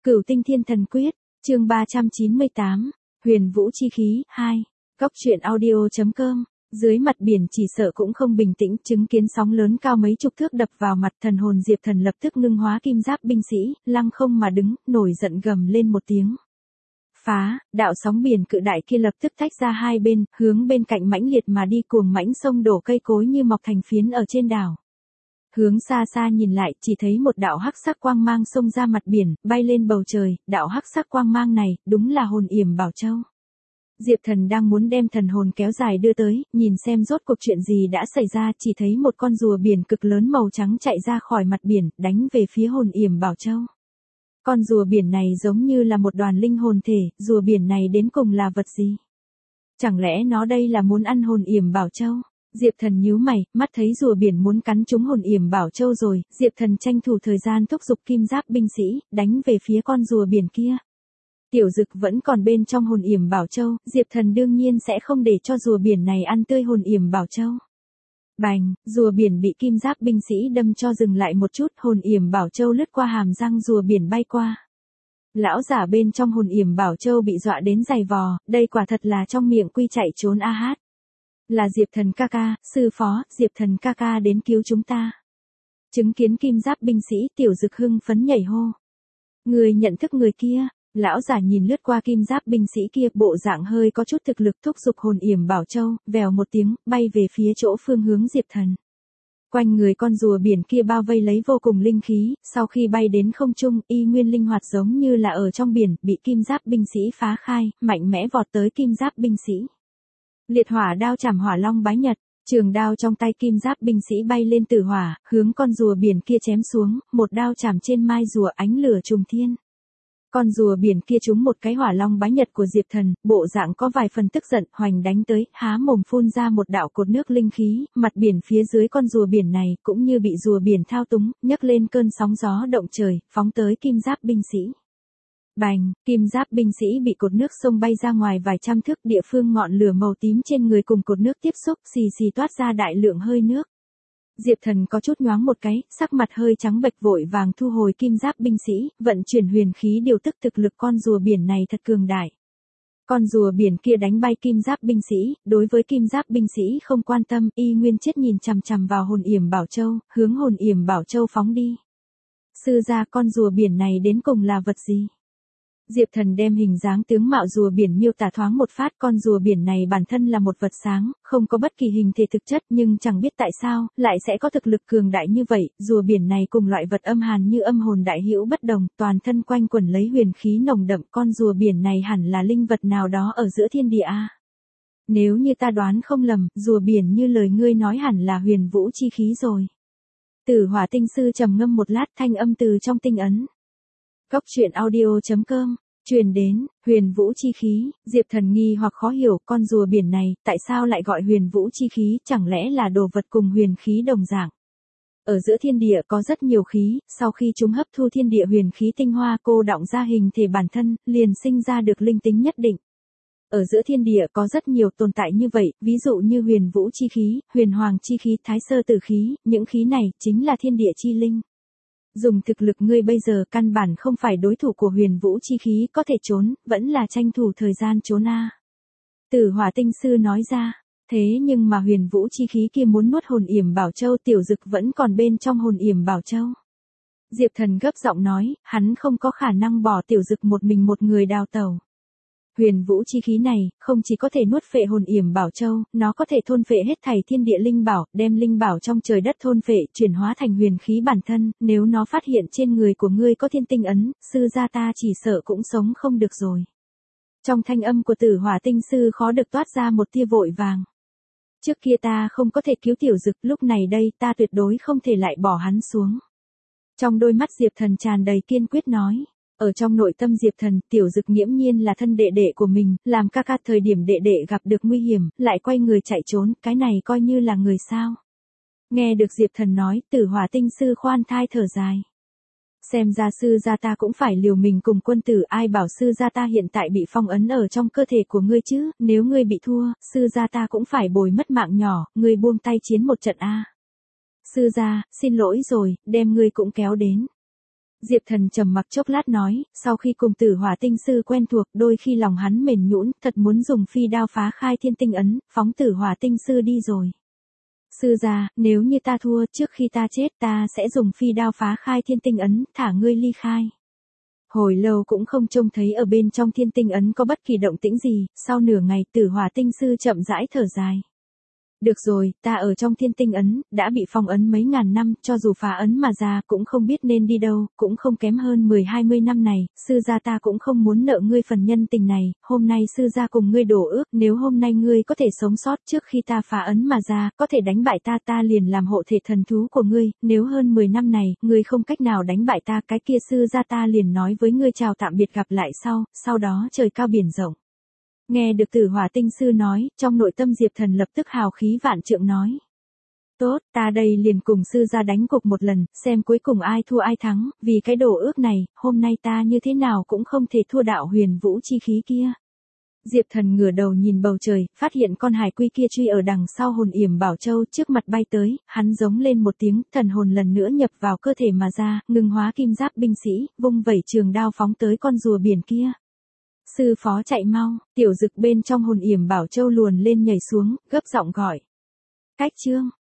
Cửu Tinh Thiên Thần Quyết, chương 398, Huyền Vũ Chi Khí, 2. Góc truyện audio.com. Dưới mặt biển chỉ sợ cũng không bình tĩnh, chứng kiến sóng lớn cao mấy chục thước đập vào mặt, thần hồn Diệp Thần lập tức ngưng hóa kim giáp binh sĩ, lăng không mà đứng, nổi giận gầm lên một tiếng. Phá, đạo sóng biển cự đại kia lập tức tách ra hai bên, hướng bên cạnh mãnh liệt mà đi, cuồng mãnh sông đổ cây cối như mọc thành phiến ở trên đảo. Hướng xa xa nhìn lại, chỉ thấy một đạo hắc sắc quang mang xông ra mặt biển, bay lên bầu trời, đạo hắc sắc quang mang này, đúng là hồn yểm bảo châu. Diệp Thần đang muốn đem thần hồn kéo dài đưa tới, nhìn xem rốt cuộc chuyện gì đã xảy ra, chỉ thấy một con rùa biển cực lớn màu trắng chạy ra khỏi mặt biển, đánh về phía hồn yểm bảo châu. Con rùa biển này giống như là một đoàn linh hồn thể, rùa biển này đến cùng là vật gì? Chẳng lẽ nó đây là muốn ăn hồn yểm bảo châu? Diệp Thần nhíu mày, mắt thấy rùa biển muốn cắn trúng hồn yểm bảo châu rồi, Diệp Thần tranh thủ thời gian thúc giục kim giáp binh sĩ, đánh về phía con rùa biển kia. Tiểu Dực vẫn còn bên trong hồn yểm bảo châu, Diệp Thần đương nhiên sẽ không để cho rùa biển này ăn tươi hồn yểm bảo châu. Bành, rùa biển bị kim giáp binh sĩ đâm cho dừng lại một chút, hồn yểm bảo châu lướt qua hàm răng rùa biển bay qua. Lão giả bên trong hồn yểm bảo châu bị dọa đến giày vò, đây quả thật là trong miệng quy chạy trốn a hát. Là Diệp Thần ca ca, sư phó, Diệp Thần ca ca đến cứu chúng ta. Chứng kiến kim giáp binh sĩ, Tiểu Dực hưng phấn nhảy hô. Người nhận thức người kia, lão giả nhìn lướt qua kim giáp binh sĩ kia, bộ dạng hơi có chút thực lực, thúc giục hồn yểm bảo châu, vèo một tiếng, bay về phía chỗ phương hướng Diệp Thần. Quanh người con rùa biển kia bao vây lấy vô cùng linh khí, sau khi bay đến không trung, y nguyên linh hoạt giống như là ở trong biển, bị kim giáp binh sĩ phá khai, mạnh mẽ vọt tới kim giáp binh sĩ. Liệt hỏa đao chảm hỏa long bái nhật, trường đao trong tay kim giáp binh sĩ bay lên tử hỏa, hướng con rùa biển kia chém xuống, một đao chảm trên mai rùa, ánh lửa trùng thiên. Con rùa biển kia trúng một cái hỏa long bái nhật của Diệp Thần, bộ dạng có vài phần tức giận, hoành đánh tới, há mồm phun ra một đạo cột nước linh khí, mặt biển phía dưới con rùa biển này cũng như bị rùa biển thao túng, nhấc lên cơn sóng gió động trời, phóng tới kim giáp binh sĩ. Bành, kim giáp binh sĩ bị cột nước xông bay ra ngoài vài trăm thước, địa phương ngọn lửa màu tím trên người cùng cột nước tiếp xúc, xì xì toát ra đại lượng hơi nước. Diệp Thần có chút nhoáng một cái, sắc mặt hơi trắng bệch, vội vàng thu hồi kim giáp binh sĩ, vận chuyển huyền khí điều tức thực lực con rùa biển này thật cường đại. Con rùa biển kia đánh bay kim giáp binh sĩ, đối với kim giáp binh sĩ không quan tâm, y nguyên chết nhìn chằm chằm vào hồn yểm bảo châu, hướng hồn yểm bảo châu phóng đi. Sư gia, con rùa biển này đến cùng là vật gì? Diệp Thần đem hình dáng tướng mạo rùa biển miêu tả thoáng một phát, con rùa biển này bản thân là một vật sáng, không có bất kỳ hình thể thực chất, nhưng chẳng biết tại sao, lại sẽ có thực lực cường đại như vậy, rùa biển này cùng loại vật âm hàn như âm hồn đại hữu bất đồng, toàn thân quanh quẩn lấy huyền khí nồng đậm, con rùa biển này hẳn là linh vật nào đó ở giữa thiên địa a. Nếu như ta đoán không lầm, rùa biển như lời ngươi nói hẳn là huyền vũ chi khí rồi. Tử Hỏa Tinh Sư trầm ngâm một lát, thanh âm từ trong tinh ấn. Góc truyện audio.com, truyền đến, huyền vũ chi khí, Diệp Thần nghi hoặc khó hiểu, con rùa biển này, tại sao lại gọi huyền vũ chi khí, chẳng lẽ là đồ vật cùng huyền khí đồng dạng. Ở giữa thiên địa có rất nhiều khí, sau khi chúng hấp thu thiên địa huyền khí tinh hoa, cô đọng ra hình thể bản thân, liền sinh ra được linh tính nhất định. Ở giữa thiên địa có rất nhiều tồn tại như vậy, ví dụ như huyền vũ chi khí, huyền hoàng chi khí, thái sơ tử khí, những khí này chính là thiên địa chi linh. Dùng thực lực ngươi bây giờ căn bản không phải đối thủ của huyền vũ chi khí, có thể trốn, vẫn là tranh thủ thời gian trốn a. Tử Hỏa Tinh Sư nói ra, thế nhưng mà huyền vũ chi khí kia muốn nuốt hồn yểm bảo châu, Tiểu Dực vẫn còn bên trong hồn yểm bảo châu. Diệp Thần gấp giọng nói, hắn không có khả năng bỏ Tiểu Dực một mình một người đào tẩu. Huyền vũ chi khí này, không chỉ có thể nuốt phệ hồn yểm bảo châu, nó có thể thôn phệ hết thảy thiên địa linh bảo, đem linh bảo trong trời đất thôn phệ, chuyển hóa thành huyền khí bản thân, nếu nó phát hiện trên người của ngươi có thiên tinh ấn, sư gia ta chỉ sợ cũng sống không được rồi. Trong thanh âm của Tử Hỏa Tinh Sư khó được toát ra một tia vội vàng. Trước kia ta không có thể cứu Tiểu Dực, lúc này đây ta tuyệt đối không thể lại bỏ hắn xuống. Trong đôi mắt Diệp Thần tràn đầy kiên quyết nói. Ở trong nội tâm Diệp Thần, Tiểu Dực nghiễm nhiên là thân đệ đệ của mình, làm ca ca thời điểm đệ đệ gặp được nguy hiểm, lại quay người chạy trốn, cái này coi như là người sao. Nghe được Diệp Thần nói, Tử Hỏa Tinh Sư khoan thai thở dài. Xem ra sư gia ta cũng phải liều mình cùng quân tử, ai bảo sư gia ta hiện tại bị phong ấn ở trong cơ thể của ngươi chứ, nếu ngươi bị thua, sư gia ta cũng phải bồi mất mạng nhỏ, ngươi buông tay chiến một trận a. Sư gia, xin lỗi rồi, đem ngươi cũng kéo đến. Diệp Thần trầm mặc chốc lát nói, sau khi cùng Tử Hỏa tinh sư quen thuộc, đôi khi lòng hắn mềm nhũn, thật muốn dùng phi đao phá khai thiên tinh ấn, phóng Tử Hỏa tinh sư đi rồi. Sư gia, nếu như ta thua, trước khi ta chết ta sẽ dùng phi đao phá khai thiên tinh ấn, thả ngươi ly khai. Hồi lâu cũng không trông thấy ở bên trong thiên tinh ấn có bất kỳ động tĩnh gì, sau nửa ngày Tử Hỏa tinh sư chậm rãi thở dài. Được rồi, ta ở trong thiên tinh ấn, đã bị phong ấn mấy ngàn năm, cho dù phá ấn mà ra, cũng không biết nên đi đâu, cũng không kém hơn 10-20 năm này, sư gia ta cũng không muốn nợ ngươi phần nhân tình này, hôm nay sư gia cùng ngươi đổ ước, nếu hôm nay ngươi có thể sống sót trước khi ta phá ấn mà ra, có thể đánh bại ta, ta liền làm hộ thể thần thú của ngươi, nếu hơn 10 năm này, ngươi không cách nào đánh bại ta, cái kia sư gia ta liền nói với ngươi chào tạm biệt gặp lại sau đó trời cao biển rộng. Nghe được Tử Hỏa tinh sư nói, trong nội tâm Diệp Thần lập tức hào khí vạn trượng nói. Tốt, ta đây liền cùng sư gia đánh cuộc một lần, xem cuối cùng ai thua ai thắng, vì cái đồ ước này, hôm nay ta như thế nào cũng không thể thua đạo huyền vũ chi khí kia. Diệp Thần ngửa đầu nhìn bầu trời, phát hiện con hải quy kia truy ở đằng sau hồn yểm bảo châu trước mặt bay tới, hắn giống lên một tiếng, thần hồn lần nữa nhập vào cơ thể mà ra, ngừng hóa kim giáp binh sĩ, vung vẩy trường đao phóng tới con rùa biển kia. Sư phó chạy mau, tiểu dực bên trong hồn yểm bảo châu luồn lên nhảy xuống, gấp giọng gọi. Cách chương.